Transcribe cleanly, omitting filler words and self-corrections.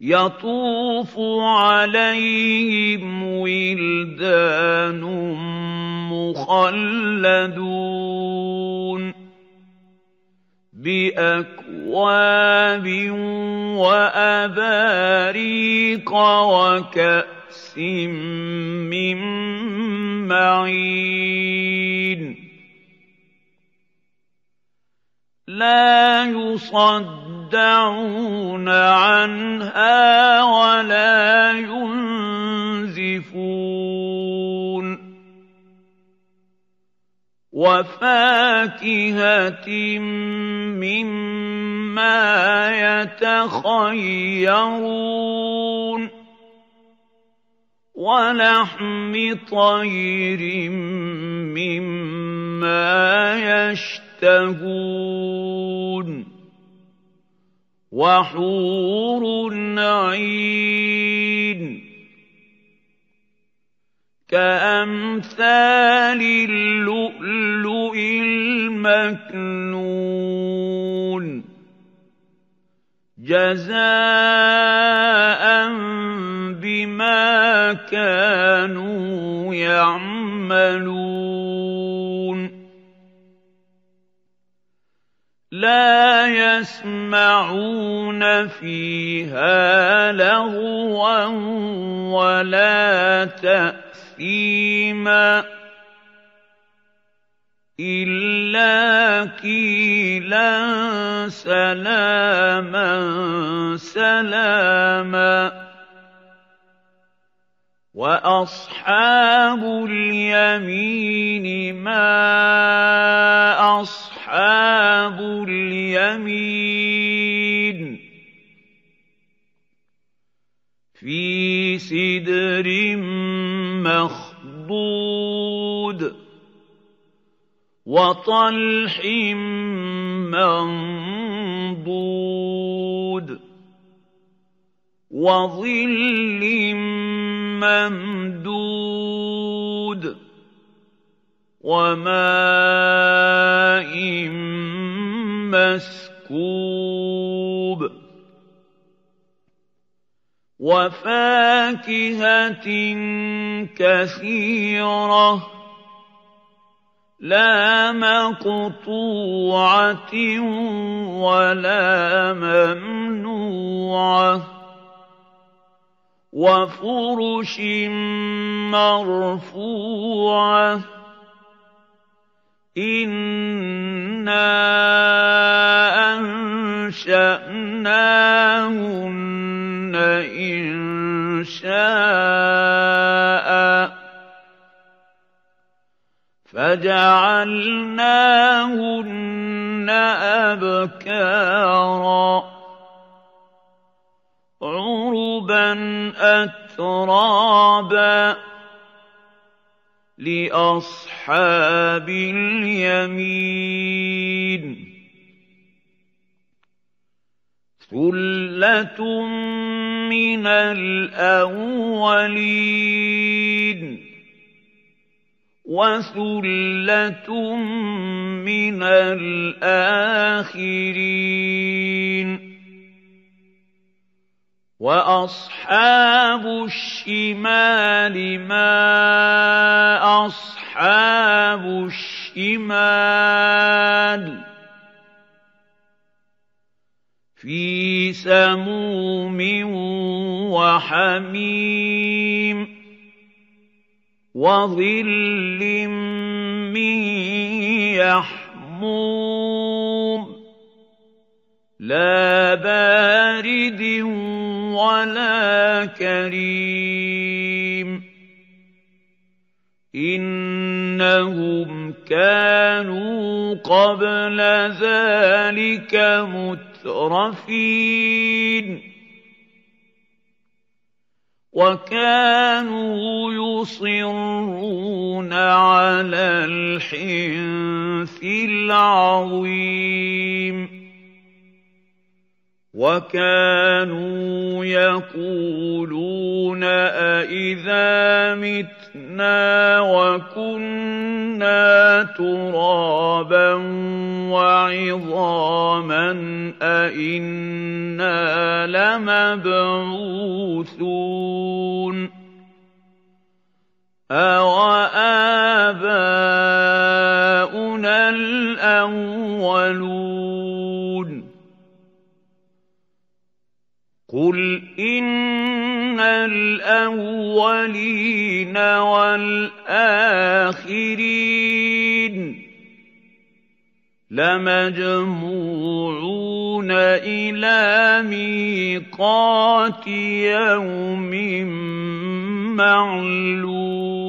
يَطُوفُ عَلَيْهِمْ وِلْدَانٌ مُّخَلَّدُونَ بِأَكْوَابٍ وَأَبَارِيقَ وَكَأْسٍ مِّن مَّعِينٍ لَّا يُصَدَّعُونَ عَنْهَا وَلَا يُنزِفُونَ وَفَاكِهَةٍ مِّمَّا يَتَخَيَّرُونَ وَلَحْمِ طَيْرٍ مِّمَّا يَشْتَهُونَ وَحُورٌ عِينٌ كَأَمْثَالِ اللُّؤْلُؤِ الْمَكْنُونِ جَزَاءً بِمَا كَانُوا يَعْمَلُونَ لَا يَسْمَعُونَ فِيهَا لَغْوًا وَلَا تَأْثِيمًا إِلَّا قِيلًا سَلَامًا سَلَامًا وَأَصْحَابُ الْيَمِينِ مَا أَصْحَابُ الْيَمِينِ فِي سِدْرٍ مَّخْضُودٍ وَطَلْحٍ مَّنضُودٍ وَظِلٍّ مَّمْدُودٍ وَمَاءٍ مَّسْكُوبٍ وَفَاكِهَةٍ كَثِيرَةٍ لَّا مَقْطُوعَةٍ وَلَا مَمْنُوعَةٍ وَفُرُشٍ مَّرْفُوعَةٍ إِنَّا أَنشَأْنَاهُنَّ إِنشَاءً فَجَعَلْنَاهُنَّ أَبْكَارًا عُرُبًا أَتْرَابًا لِّأَصْحَابِ الْيَمِينِ ثُلَّةٌ مِّنَ الْأَوَّلِينَ وَثُلَّةٌ مِّنَ الْآخِرِينَ وَأَصْحَابُ الشِّمَالِ مَا أَصْحَابُ الشِّمَالِ فِي سَمُومٍ وَحَمِيمٍ وَظِلٍّ مِّن يَحْمُومٍ لَّا بَارِدٍ وَلَا كَرِيمٍ إِنَّهُمْ كَانُوا قَبْلَ ذَٰلِكَ مُتْرَفِينَ وَكَانُوا يُصِرُّونَ عَلَى الْحِنثِ الْعَظِيمِ وَكَانُوا يقولون أإذا متنا وكنا ترابا وعظاما أإنا لمبعوثون أَوَآبَاؤُنَا الْأَوَّلُونَ قُلْ إِنَّ الْأَوَّلِينَ وَالْآخِرِينَ لَمَجْمُوعُونَ إِلَىٰ مِيقَاتِ يَوْمٍ مَّعْلُومٍ